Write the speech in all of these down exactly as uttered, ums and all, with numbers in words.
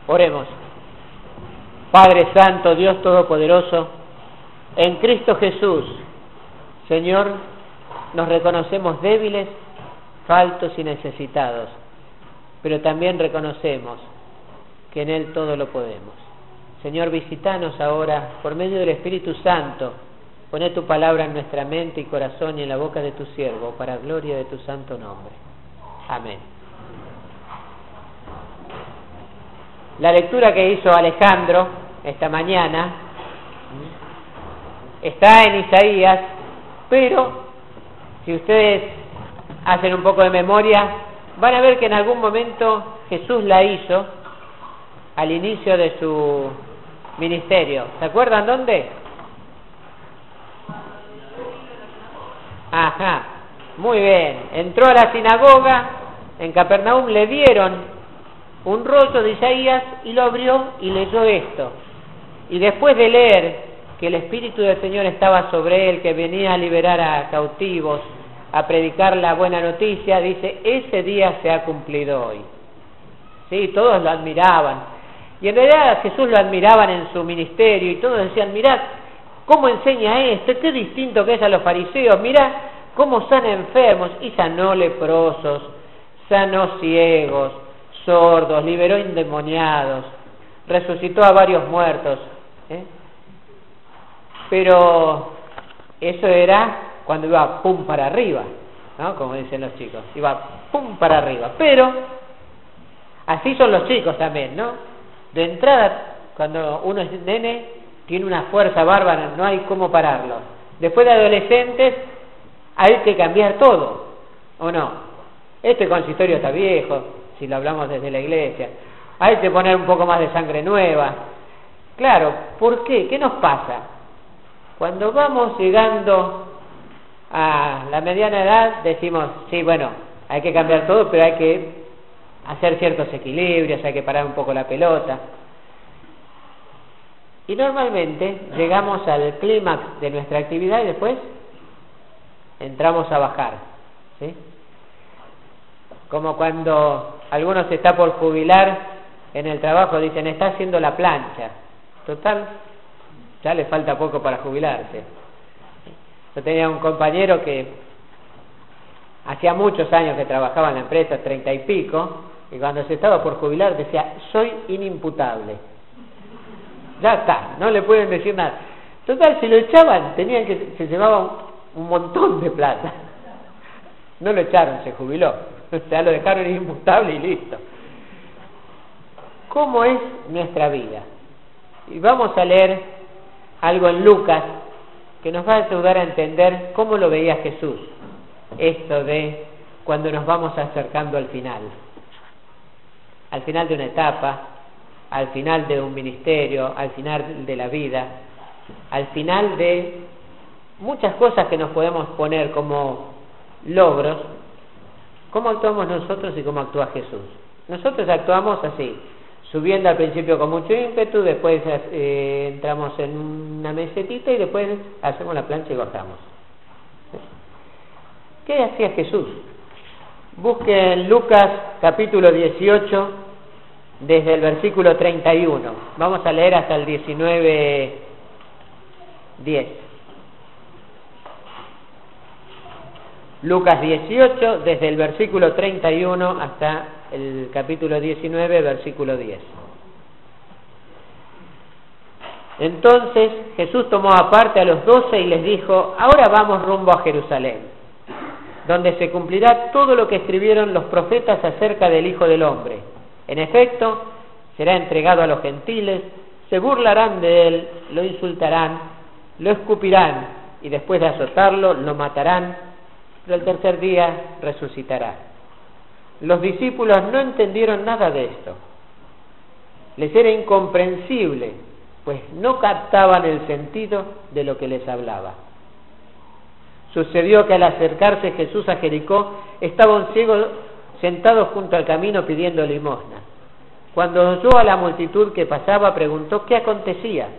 Oremos. Padre Santo, Dios Todopoderoso, en Cristo Jesús, Señor, nos reconocemos débiles, faltos y necesitados, pero también reconocemos que en Él todo lo podemos. Señor, visítanos ahora por medio del Espíritu Santo. Poné tu palabra en nuestra mente y corazón y en la boca de tu siervo, para gloria de tu santo nombre. Amén. La lectura que hizo Alejandro esta mañana está en Isaías, pero si ustedes hacen un poco de memoria, van a ver que en algún momento Jesús la hizo al inicio de su ministerio. ¿Se acuerdan dónde? Ajá, muy bien. Entró a la sinagoga en Capernaum, le dieron un rollo de Isaías y lo abrió y leyó esto. Y después de leer que el Espíritu del Señor estaba sobre él, que venía a liberar a cautivos, a predicar la buena noticia, dice, ese día se ha cumplido hoy. Sí, todos lo admiraban. Y en realidad a Jesús lo admiraban en su ministerio y todos decían, mirad cómo enseña esto, qué distinto que es a los fariseos, mirad cómo sana enfermos, y sanó leprosos, sanó ciegos, sordos, liberó endemoniados, resucitó a varios muertos. ¿eh? Pero eso era cuando iba pum para arriba, ¿no? Como dicen los chicos, iba pum para arriba. Pero así son los chicos también, ¿no? De entrada, cuando uno es nene, tiene una fuerza bárbara, no hay cómo pararlo. Después de adolescentes, hay que cambiar todo, ¿o no? Este consistorio está viejo, si lo hablamos desde la iglesia. Hay que poner un poco más de sangre nueva. Claro, ¿por qué? ¿Qué nos pasa? Cuando vamos llegando a la mediana edad, decimos, sí, bueno, hay que cambiar todo, pero hay que hacer ciertos equilibrios, hay que parar un poco la pelota. Y normalmente llegamos al clímax de nuestra actividad y después entramos a bajar, ¿sí? Como cuando alguno se está por jubilar en el trabajo, dicen, está haciendo la plancha. Total, ya le falta poco para jubilarse. Yo tenía un compañero que hacía muchos años que trabajaba en la empresa, treinta y pico, y cuando se estaba por jubilar decía, soy inimputable. Ya está, no le pueden decir nada. Total, si lo echaban, tenían que se llevaba un, un montón de plata. No lo echaron, se jubiló. O sea, lo dejaron inimputable y listo. ¿Cómo es nuestra vida? Y vamos a leer algo en Lucas que nos va a ayudar a entender cómo lo veía Jesús. Esto de cuando nos vamos acercando al final. Al final de una etapa, al final de un ministerio, al final de la vida, al final de muchas cosas que nos podemos poner como logros. ¿Cómo actuamos nosotros y cómo actúa Jesús? Nosotros actuamos así, subiendo al principio con mucho ímpetu, después eh, entramos en una mesetita y después hacemos la plancha y bajamos. ¿Qué hacía Jesús? Busquen Lucas capítulo dieciocho, desde el versículo treinta y uno. Vamos a leer hasta el diecinueve diez. Lucas dieciocho, desde el versículo treinta y uno hasta el capítulo diecinueve, versículo diez. Entonces Jesús tomó aparte a los doce y les dijo, ahora vamos rumbo a Jerusalén, donde se cumplirá todo lo que escribieron los profetas acerca del Hijo del Hombre. En efecto, será entregado a los gentiles, se burlarán de él, lo insultarán, lo escupirán y después de azotarlo, lo matarán, pero el tercer día resucitará. Los discípulos no entendieron nada de esto. Les era incomprensible, pues no captaban el sentido de lo que les hablaba. Sucedió que al acercarse Jesús a Jericó, estaba un ciego sentado junto al camino pidiendo limosna. Cuando oyó a la multitud que pasaba, preguntó qué acontecía.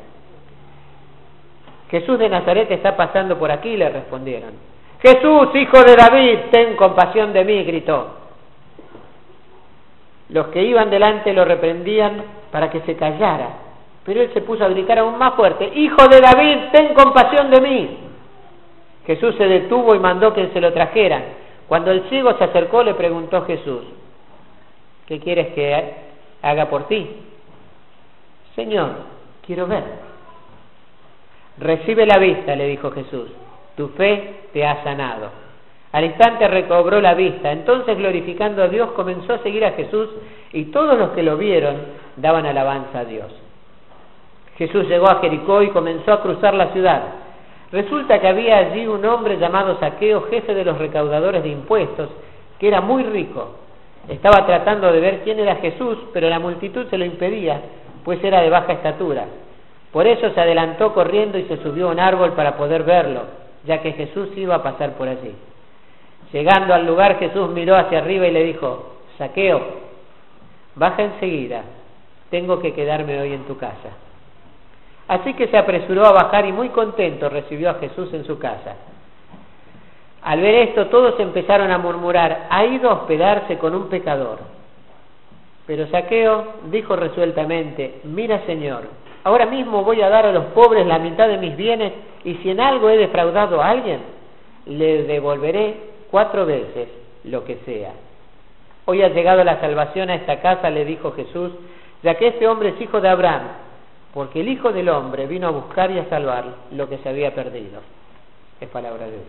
Jesús de Nazaret está pasando por aquí, le respondieron. Jesús, hijo de David, ten compasión de mí, gritó. Los que iban delante lo reprendían para que se callara, pero él se puso a gritar aún más fuerte: ¡Hijo de David, ten compasión de mí! Jesús se detuvo y mandó que se lo trajeran. Cuando el ciego se acercó, le preguntó Jesús: ¿qué quieres que haga por ti? Señor, quiero ver. Recibe la vista, le dijo Jesús, tu fe te ha sanado. Al instante recobró la vista. Entonces, glorificando a Dios, comenzó a seguir a Jesús, y todos los que lo vieron daban alabanza a Dios. Jesús llegó a Jericó y comenzó a cruzar la ciudad. Resulta que había allí un hombre llamado Zaqueo, jefe de los recaudadores de impuestos, que era muy rico. Estaba tratando de ver quién era Jesús, pero la multitud se lo impedía, pues era de baja estatura. Por eso se adelantó corriendo y se subió a un árbol para poder verlo, ya que Jesús iba a pasar por allí. Llegando al lugar, Jesús miró hacia arriba y le dijo: Zaqueo, baja enseguida, tengo que quedarme hoy en tu casa. Así que se apresuró a bajar y muy contento recibió a Jesús en su casa. Al ver esto, todos empezaron a murmurar: ha ido a hospedarse con un pecador. Pero Zaqueo dijo resueltamente: mira, Señor, ahora mismo voy a dar a los pobres la mitad de mis bienes, y si en algo he defraudado a alguien, le devolveré cuatro veces lo que sea. Hoy ha llegado la salvación a esta casa, le dijo Jesús, ya que este hombre es hijo de Abraham, porque el Hijo del Hombre vino a buscar y a salvar lo que se había perdido. Es palabra de Dios.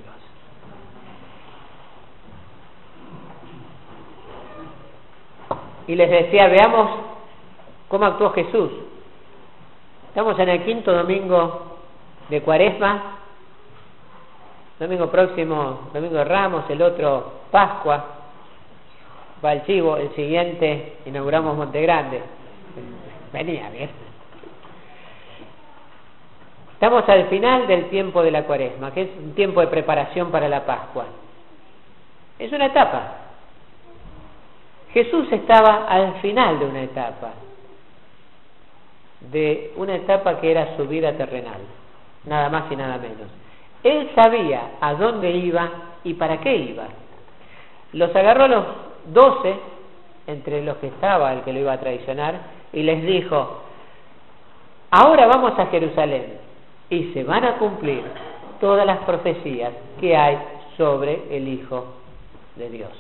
Y les decía, veamos cómo actuó Jesús. Estamos en el quinto domingo de Cuaresma, domingo próximo, domingo de Ramos, el otro Pascua, va el chivo, el siguiente inauguramos Monte Grande. Venía bien. Estamos al final del tiempo de la Cuaresma, que es un tiempo de preparación para la Pascua. Es una etapa. Jesús estaba al final de una etapa, de una etapa que era su vida terrenal, nada más y nada menos. Él sabía a dónde iba y para qué iba. Los agarró a los doce, entre los que estaba el que lo iba a traicionar, y les dijo: ahora vamos a Jerusalén, y se van a cumplir todas las profecías que hay sobre el Hijo de Dios.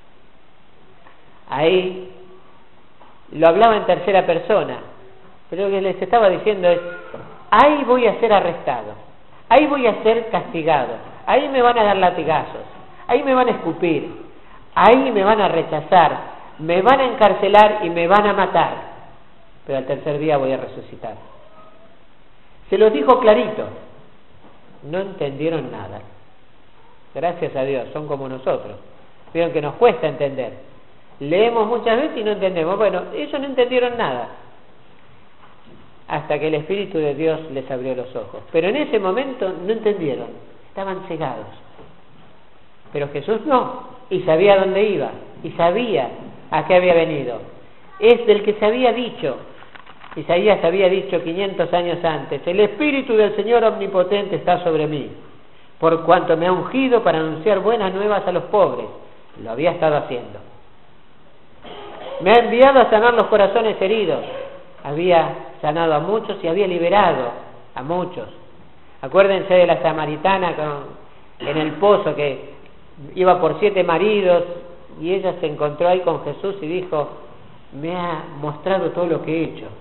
Ahí lo hablaba en tercera persona, pero lo que les estaba diciendo es: ahí voy a ser arrestado, ahí voy a ser castigado, ahí me van a dar latigazos, ahí me van a escupir, ahí me van a rechazar, me van a encarcelar y me van a matar, pero al tercer día voy a resucitar. Se los dijo clarito. No entendieron nada. Gracias a Dios, son como nosotros. Vieron que nos cuesta entender. Leemos muchas veces y no entendemos. Bueno, ellos no entendieron nada, hasta que el Espíritu de Dios les abrió los ojos. Pero en ese momento no entendieron, estaban cegados. Pero Jesús no, y sabía dónde iba, y sabía a qué había venido. Es del que se había dicho, Isaías había dicho quinientos años antes: el Espíritu del Señor Omnipotente está sobre mí, por cuanto me ha ungido para anunciar buenas nuevas a los pobres. Lo había estado haciendo. Me ha enviado a sanar los corazones heridos. Había sanado a muchos y había liberado a muchos. Acuérdense de la samaritana con, en el pozo, que iba por siete maridos, y ella se encontró ahí con Jesús y dijo: me ha mostrado todo lo que he hecho.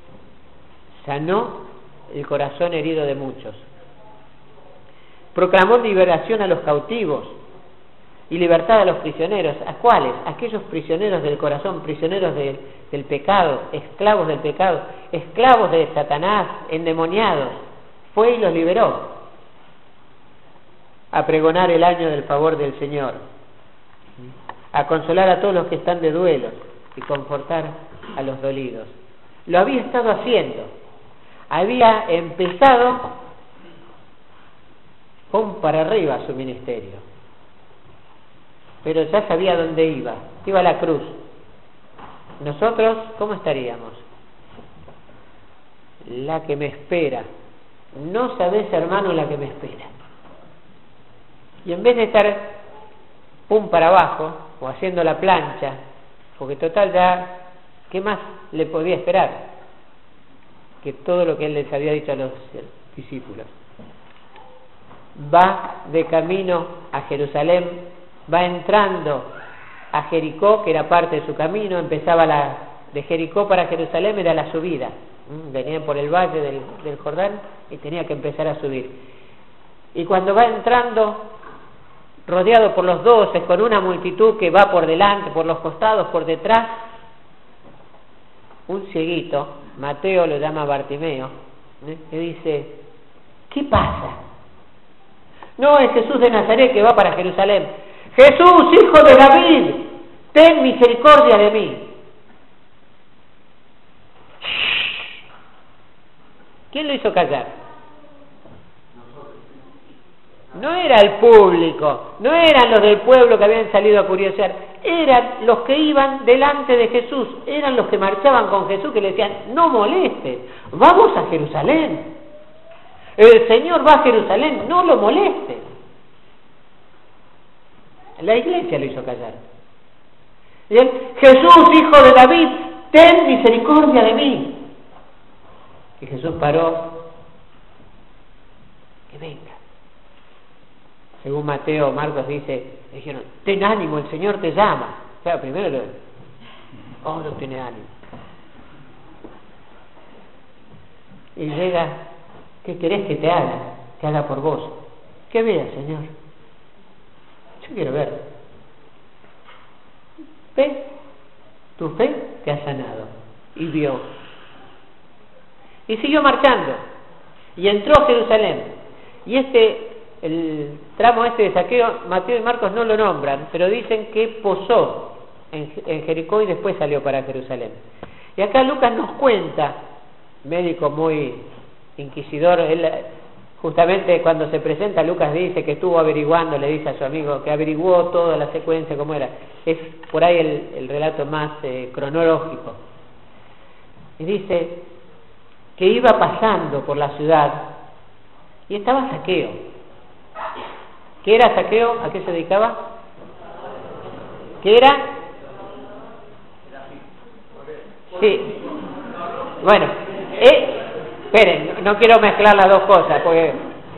Sanó el corazón herido de muchos. Proclamó liberación a los cautivos y libertad a los prisioneros. ¿A cuáles? Aquellos prisioneros del corazón, prisioneros de, del pecado, esclavos del pecado, esclavos de Satanás, endemoniados. Fue y los liberó. A pregonar el año del favor del Señor, a consolar a todos los que están de duelo y confortar a los dolidos. Lo había estado haciendo. Había empezado pum para arriba su ministerio, pero ya sabía dónde iba. Iba a la cruz. Nosotros, ¿cómo estaríamos? La que me espera. No sabés, hermano, la que me espera. Y en vez de estar pum para abajo, o haciendo la plancha, porque total ya, ¿qué más le podía esperar? Que todo lo que él les había dicho a los discípulos. Va de camino a Jerusalén, va entrando a Jericó, que era parte de su camino, empezaba la, de Jericó para Jerusalén era la subida, venían por el valle del, del Jordán y tenía que empezar a subir. Y cuando va entrando, rodeado por los doce, con una multitud que va por delante, por los costados, por detrás, un cieguito, Mateo lo llama Bartimeo, ¿eh? que dice, ¿qué pasa? No, es Jesús de Nazaret que va para Jerusalén. Jesús, hijo de David, ten misericordia de mí. ¿Quién lo hizo callar? No era el público, no eran los del pueblo que habían salido a curiosear, eran los que iban delante de Jesús, eran los que marchaban con Jesús, que le decían, no molestes, vamos a Jerusalén. El Señor va a Jerusalén, no lo molestes. La iglesia lo hizo callar. Y él, Jesús, hijo de David, ten misericordia de mí. Y Jesús paró, que venga. Según Mateo o Marcos dice, dijeron, ten ánimo, el Señor te llama. Claro, primero lo, oh, no tiene ánimo. Y llega, ¿qué querés que te haga? Que haga por vos. ¿Qué veas, Señor? Yo quiero ver. Ve, tu fe te ha sanado. Y vio. Y siguió marchando. Y entró a Jerusalén. Y este, el tramo este de Zaqueo, Mateo y Marcos no lo nombran, pero dicen que posó en, en Jericó y después salió para Jerusalén. Y acá Lucas nos cuenta, médico muy inquisidor, él justamente cuando se presenta, Lucas dice que estuvo averiguando, le dice a su amigo que averiguó toda la secuencia como era. Es por ahí el, el relato más eh, cronológico. Y dice que iba pasando por la ciudad y estaba Zaqueo. ¿Qué era Zaqueo? ¿A qué se dedicaba? ¿Qué era? Sí. Bueno, eh, esperen, no, no quiero mezclar las dos cosas, porque...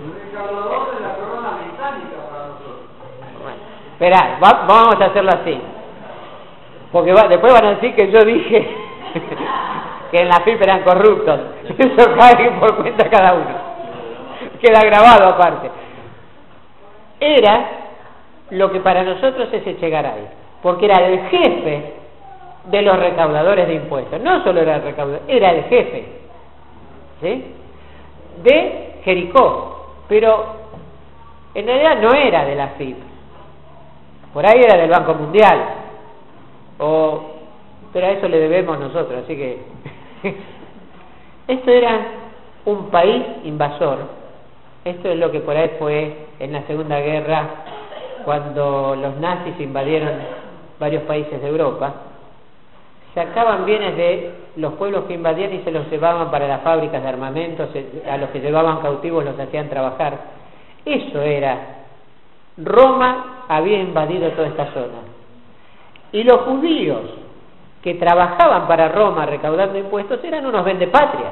Bueno, esperá, va, vamos a hacerlo así. Porque va, después van a decir que yo dije que en la F I P eran corruptos. Eso cae por cuenta cada uno. Queda grabado aparte. Era lo que para nosotros es Echegaray, porque era el jefe de los recaudadores de impuestos. No solo era el recaudador, era el jefe, ¿sí?, de Jericó, pero en realidad no era de la F I P, por ahí era del Banco Mundial, o, pero a eso le debemos nosotros, así que esto era un país invasor. Esto es lo que por ahí fue en la Segunda Guerra, cuando los nazis invadieron varios países de Europa. Sacaban bienes de los pueblos que invadían y se los llevaban para las fábricas de armamentos, a los que llevaban cautivos los hacían trabajar. Eso era. Roma había invadido toda esta zona. Y los judíos que trabajaban para Roma recaudando impuestos eran unos vendepatrias.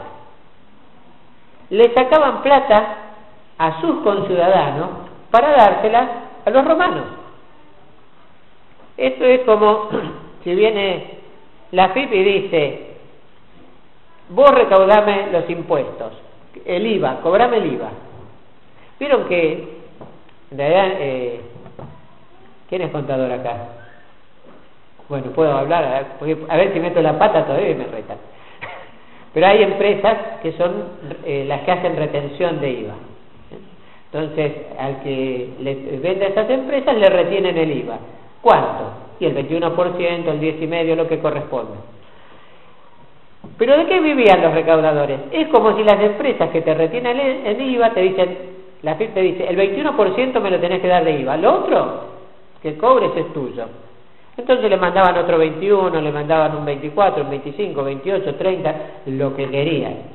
Le sacaban plata a sus conciudadanos para dárselas a los romanos. Esto es como si viene la F I P y dice, vos recaudame los impuestos, el I V A, cobrame el I V A. Vieron que, en realidad, eh, ¿quién es contador acá? Bueno, puedo hablar, porque a ver si meto la pata todavía y me retan. Pero hay empresas que son eh, las que hacen retención de I V A. Entonces, al que le vende a esas empresas le retienen el I V A. ¿Cuánto? Y el veintiuno por ciento, el diez por ciento, lo que corresponde. ¿Pero de qué vivían los recaudadores? Es como si las empresas que te retienen el I V A te dicen, la F I P te dice, el veintiuno por ciento me lo tenés que dar de I V A, lo otro que cobres es tuyo. Entonces le mandaban otro veintiuno, le mandaban un veinticuatro, un veinticinco, veintiocho, treinta, lo que querían.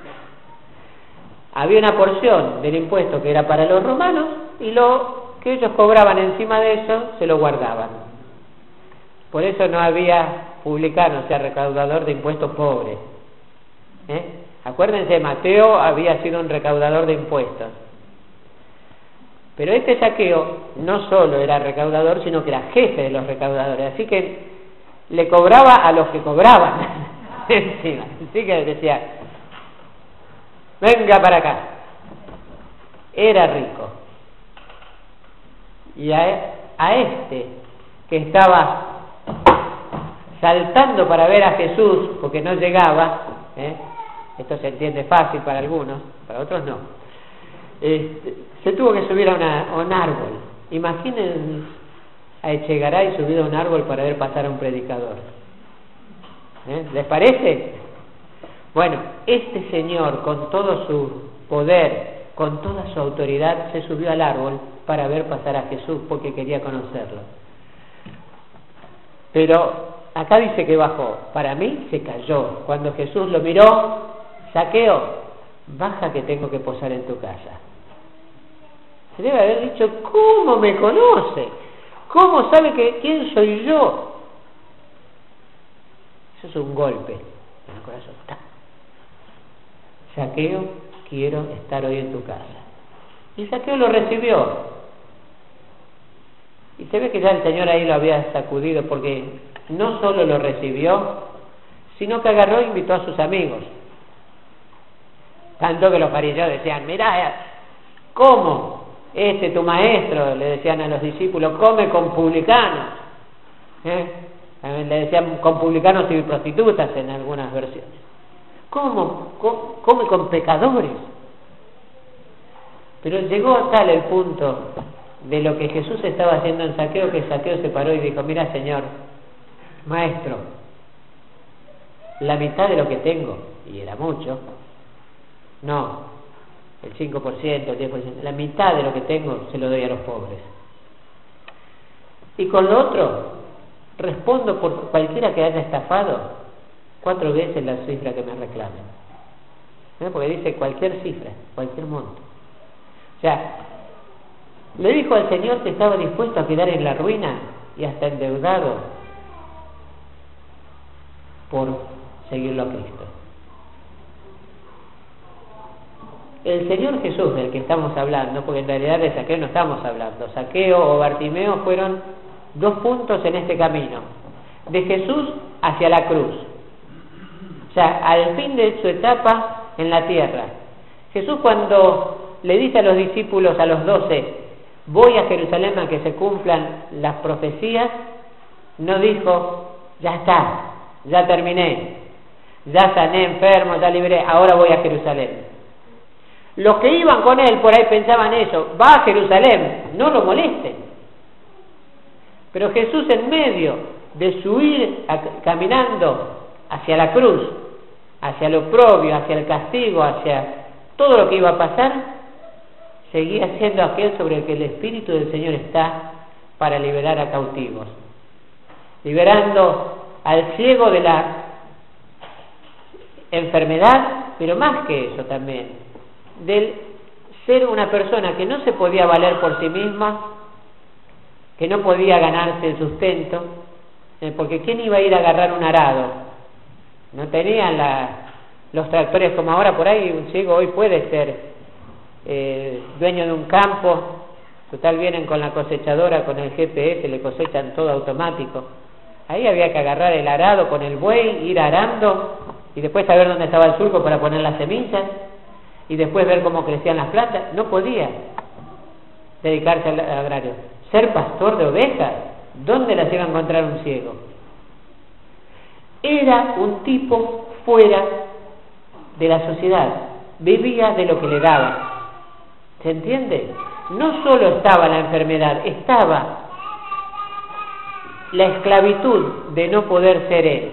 Había una porción del impuesto que era para los romanos y lo que ellos cobraban encima de eso se lo guardaban. Por eso no había publicano, o sea, recaudador de impuestos pobre. ¿Eh? Acuérdense, Mateo había sido un recaudador de impuestos. Pero este Zaqueo no solo era recaudador, sino que era jefe de los recaudadores. Así que le cobraba a los que cobraban encima. Así que decía, venga para acá. Era rico. Y a, a este que estaba saltando para ver a Jesús porque no llegaba, ¿eh? Esto se entiende fácil para algunos, para otros no, este, se tuvo que subir a, una, a un árbol. Imaginen a Echegaray subido a un árbol para ver pasar a un predicador. ¿Eh? ¿Les parece? Bueno, este señor con todo su poder, con toda su autoridad, se subió al árbol para ver pasar a Jesús porque quería conocerlo. Pero acá dice que bajó. Para mí se cayó. Cuando Jesús lo miró, Zaqueo, baja que tengo que posar en tu casa. Se debe haber dicho, ¿cómo me conoce? ¿Cómo sabe que quién soy yo? Eso es un golpe en el corazón. Zaqueo, quiero estar hoy en tu casa. Y Zaqueo lo recibió. Y se ve que ya el Señor ahí lo había sacudido, porque no solo lo recibió, sino que agarró e invitó a sus amigos. Tanto que los fariseos decían, mirá, ¿cómo? Este tu maestro, le decían a los discípulos, come con publicanos. ¿Eh? También le decían con publicanos y prostitutas en algunas versiones. ¿Cómo? Come con pecadores. Pero llegó a tal el punto de lo que Jesús estaba haciendo en Zaqueo, que Zaqueo se paró y dijo, mira Señor, maestro, la mitad de lo que tengo, y era mucho, no, el cinco por ciento, el diez por ciento, la mitad de lo que tengo se lo doy a los pobres. Y con lo otro, respondo por cualquiera que haya estafado cuatro veces la cifra que me reclamen. ¿No? Porque dice cualquier cifra, cualquier monto. O sea, le dijo al Señor que estaba dispuesto a quedar en la ruina y hasta endeudado por seguirlo a Cristo. El Señor Jesús del que estamos hablando, porque en realidad de Zaqueo no estamos hablando, Zaqueo o Bartimeo fueron dos puntos en este camino, de Jesús hacia la cruz, o sea, al fin de su etapa en la tierra. Jesús, cuando le dice a los discípulos, a los doce, voy a Jerusalén a que se cumplan las profecías, no dijo, ya está, ya terminé, ya sané enfermos, ya libré, ahora voy a Jerusalén. Los que iban con él por ahí pensaban eso, va a Jerusalén, no lo molesten. Pero Jesús, en medio de su ir a, caminando hacia la cruz, hacia el oprobio, hacia el castigo, hacia todo lo que iba a pasar, seguía siendo aquel sobre el que el Espíritu del Señor está para liberar a cautivos, liberando al ciego de la enfermedad, pero más que eso también, del ser una persona que no se podía valer por sí misma, que no podía ganarse el sustento, eh, porque ¿quién iba a ir a agarrar un arado? No tenían la, los tractores como ahora. Por ahí un ciego hoy puede ser eh, dueño de un campo, total vienen con la cosechadora, con el G P S, le cosechan todo automático. Ahí había que agarrar el arado con el buey, ir arando y después saber dónde estaba el surco para poner las semillas y después ver cómo crecían las plantas. No podía dedicarse al agrario. Ser pastor de ovejas, ¿dónde las iba a encontrar un ciego? Era un tipo fuera de la sociedad, vivía de lo que le daban. ¿Se entiende? No solo estaba la enfermedad, estaba la esclavitud de no poder ser él.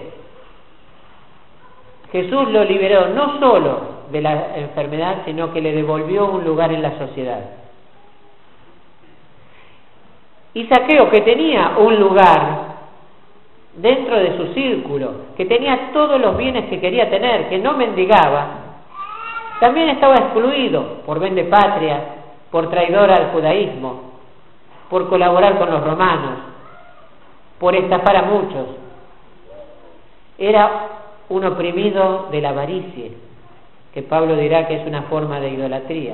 Jesús lo liberó no solo de la enfermedad, sino que le devolvió un lugar en la sociedad. Y Zaqueo, que tenía un lugar dentro de su círculo, que tenía todos los bienes que quería tener, que no mendigaba, también estaba excluido por vendepatria, por traidor al judaísmo, por colaborar con los romanos. por estafar a muchos. Era un oprimido de la avaricia, que Pablo dirá que es una forma de idolatría.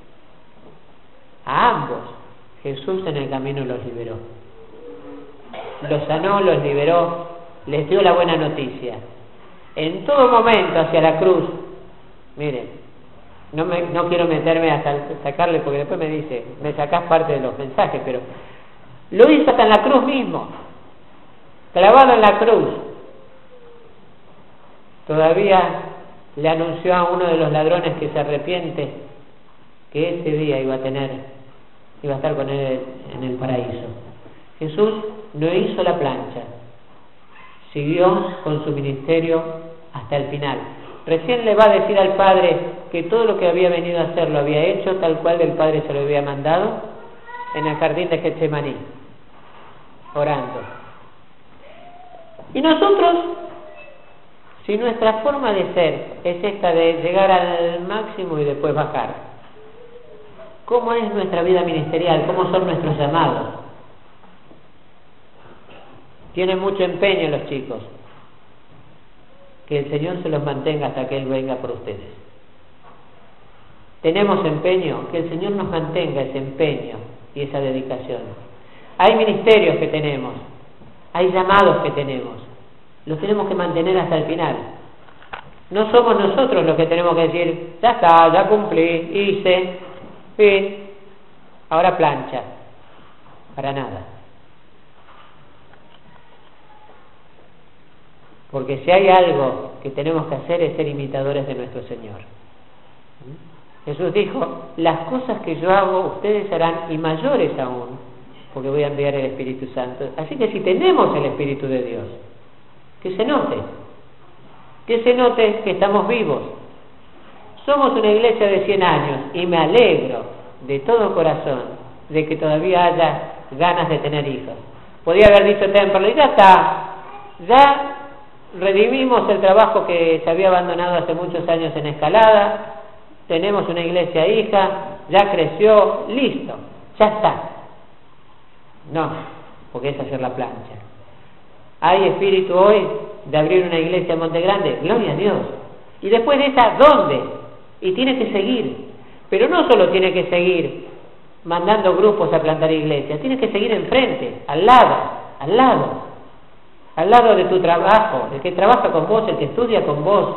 A ambos Jesús en el camino los liberó. Los sanó, los liberó, les dio la buena noticia. En todo momento hacia la cruz, miren, no, me, no quiero meterme a sacarle porque después me dice, me sacás parte de los mensajes, pero lo hizo hasta en la cruz mismo, clavado en la cruz. Todavía le anunció a uno de los ladrones que se arrepiente que ese día iba a tener, iba a estar con él en el paraíso. Jesús no hizo la plancha, siguió con su ministerio hasta el final. Recién le va a decir al Padre que todo lo que había venido a hacer lo había hecho tal cual el Padre se lo había mandado en el jardín de Getsemaní, orando. Y nosotros, si nuestra forma de ser es esta de llegar al máximo y después bajar, ¿cómo es nuestra vida ministerial? ¿Cómo son nuestros llamados? Tienen mucho empeño los chicos. Que el Señor se los mantenga hasta que Él venga por ustedes. Tenemos empeño, que el Señor nos mantenga ese empeño y esa dedicación. Hay ministerios que tenemos, hay llamados que tenemos, los tenemos que mantener hasta el final. No somos nosotros los que tenemos que decir, ya está, ya cumplí, hice, fin, ahora plancha. Para nada. Porque si hay algo que tenemos que hacer es ser imitadores de nuestro Señor. Jesús dijo, las cosas que yo hago ustedes harán y mayores aún, porque voy a enviar el Espíritu Santo. Así que si tenemos el Espíritu de Dios, que se note, que se note que estamos vivos. Somos una iglesia de cien años y me alegro de todo corazón de que todavía haya ganas de tener hijos. Podía haber dicho Temperley, ya está, ya redimimos el trabajo que se había abandonado hace muchos años en Escalada, tenemos una iglesia hija, ya creció, listo, ya está. No, porque es hacer la plancha. Hay espíritu hoy de abrir una iglesia en Monte Grande, gloria a Dios. Y después de esa, ¿dónde? Y tiene que seguir. Pero no solo tiene que seguir mandando grupos a plantar iglesias, tiene que seguir enfrente, al lado, al lado. Al lado de tu trabajo, el que trabaja con vos, el que estudia con vos.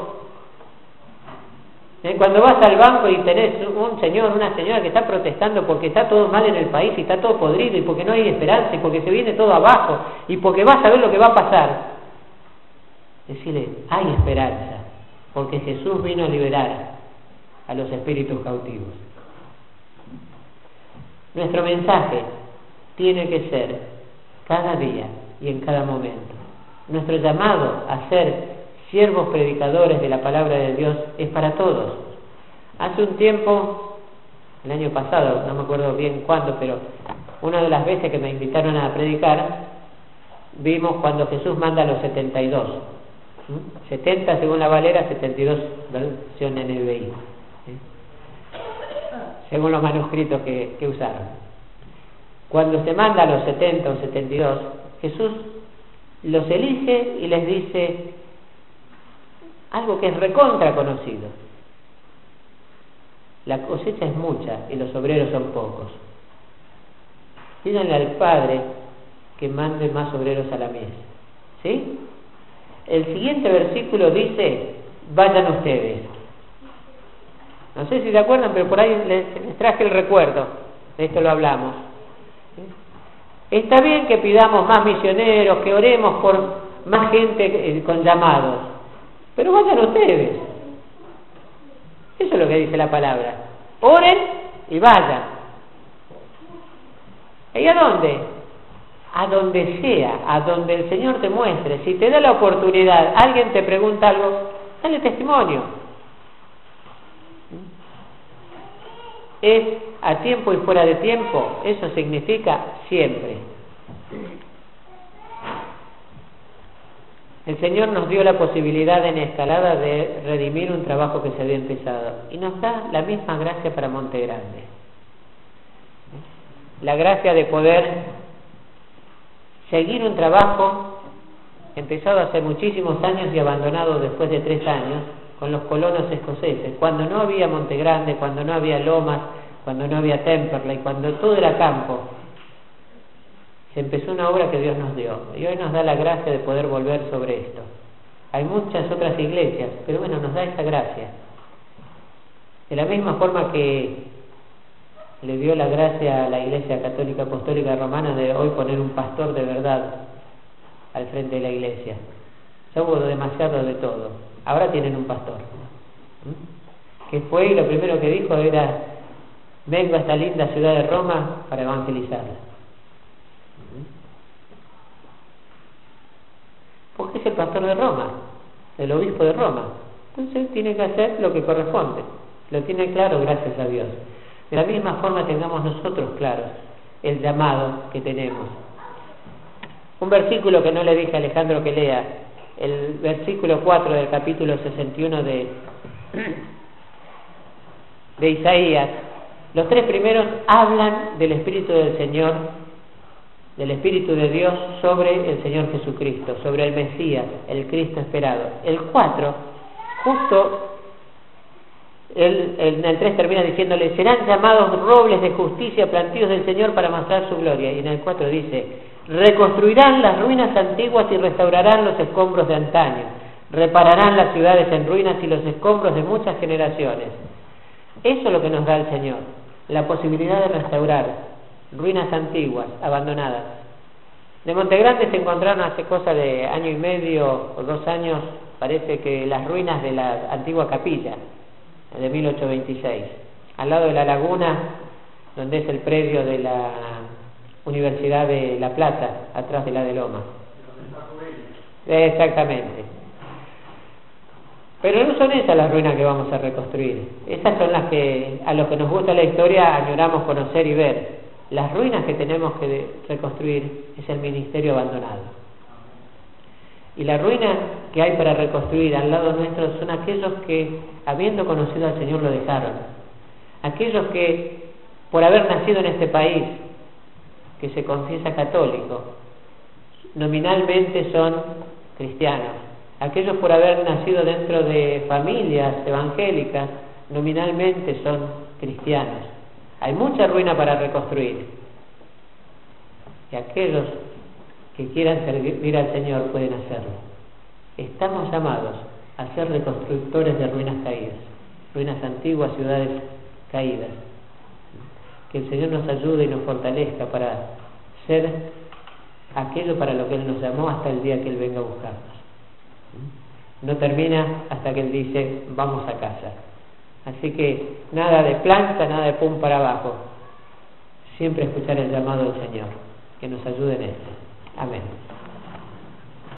Cuando vas al banco y tenés un señor, una señora que está protestando porque está todo mal en el país y está todo podrido y porque no hay esperanza y porque se viene todo abajo y porque vas a ver lo que va a pasar, decirle, hay esperanza, porque Jesús vino a liberar a los espíritus cautivos. Nuestro mensaje tiene que ser cada día y en cada momento. Nuestro llamado a ser siervos predicadores de la palabra de Dios es para todos. Hace un tiempo, el año pasado, no me acuerdo bien cuándo, pero una de las veces que me invitaron a predicar, vimos cuando Jesús manda a los setenta y dos. ¿Mm? setenta según la Valera, setenta y dos versión N B I. ¿eh? Según los manuscritos que, que usaron. Cuando se manda a los setenta o setenta y dos, Jesús los elige y les dice algo que es recontra conocido: la cosecha es mucha y los obreros son pocos. Pídanle al Padre que mande más obreros a la mies. ¿Sí? El siguiente versículo dice, vayan ustedes. No sé si se acuerdan, pero por ahí les, les traje el recuerdo. De esto lo hablamos. Está bien que pidamos más misioneros, que oremos por más gente con llamados, pero vayan ustedes. Eso es lo que dice la palabra. Oren y vayan. ¿Y a dónde? A donde sea, a donde el Señor te muestre. Si te da la oportunidad, alguien te pregunta algo, dale testimonio. Es a tiempo y fuera de tiempo, eso significa siempre. El Señor nos dio la posibilidad en Escalada de redimir un trabajo que se había empezado y nos da la misma gracia para Monte Grande. La gracia de poder seguir un trabajo empezado hace muchísimos años y abandonado después de tres años con los colonos escoceses, cuando no había Monte Grande, cuando no había Lomas, cuando no había Temperley, cuando todo era campo. Se empezó una obra que Dios nos dio y hoy nos da la gracia de poder volver sobre esto. Hay muchas otras iglesias, pero bueno, nos da esa gracia. De la misma forma que le dio la gracia a la Iglesia Católica Apostólica Romana de hoy poner un pastor de verdad al frente de la iglesia. Ya hubo demasiado de todo. Ahora tienen un pastor. ¿Mm? Que fue y lo primero que dijo era: vengo a esta linda ciudad de Roma para evangelizarla. ¿Mm? Porque es el pastor de Roma, el obispo de Roma. Entonces tiene que hacer lo que corresponde. Lo tiene claro, gracias a Dios. De la misma forma tengamos nosotros claros el llamado que tenemos. Un versículo que no le dije a Alejandro que lea, el versículo cuatro del capítulo sesenta y uno de, de Isaías. Los tres primeros hablan del Espíritu del Señor, del Espíritu de Dios sobre el Señor Jesucristo, sobre el Mesías, el Cristo esperado. El cuatro, justo el, el, en el tres termina diciéndole: serán llamados robles de justicia, plantíos del Señor para mostrar su gloria. Y en el cuatro dice: reconstruirán las ruinas antiguas y restaurarán los escombros de antaño, repararán las ciudades en ruinas y los escombros de muchas generaciones. Eso es lo que nos da el Señor, la posibilidad de restaurar ruinas antiguas, abandonadas. De Montegrande se encontraron hace cosa de año y medio o dos años, parece que las ruinas de la antigua capilla de mil ochocientos veintiséis, al lado de la laguna donde es el predio de la Universidad de La Plata, atrás de la de Loma. Exactamente. Pero no son esas las ruinas que vamos a reconstruir. Esas son las que a los que nos gusta la historia añoramos conocer y ver. Las ruinas que tenemos que reconstruir es el ministerio abandonado. Y la ruina que hay para reconstruir al lado nuestro son aquellos que, habiendo conocido al Señor, lo dejaron. Aquellos que, por haber nacido en este país, que se confiesa católico, nominalmente son cristianos. Aquellos por haber nacido dentro de familias evangélicas, nominalmente son cristianos. Hay mucha ruina para reconstruir. Y aquellos que quieran servir al Señor pueden hacerlo. Estamos llamados a ser reconstructores de ruinas caídas, ruinas antiguas, ciudades caídas. Que el Señor nos ayude y nos fortalezca para ser aquello para lo que Él nos llamó hasta el día que Él venga a buscarnos. No termina hasta que Él dice: vamos a casa. Así que nada de planta, nada de pum para abajo. Siempre escuchar el llamado del Señor. Que nos ayude en esto. Amén.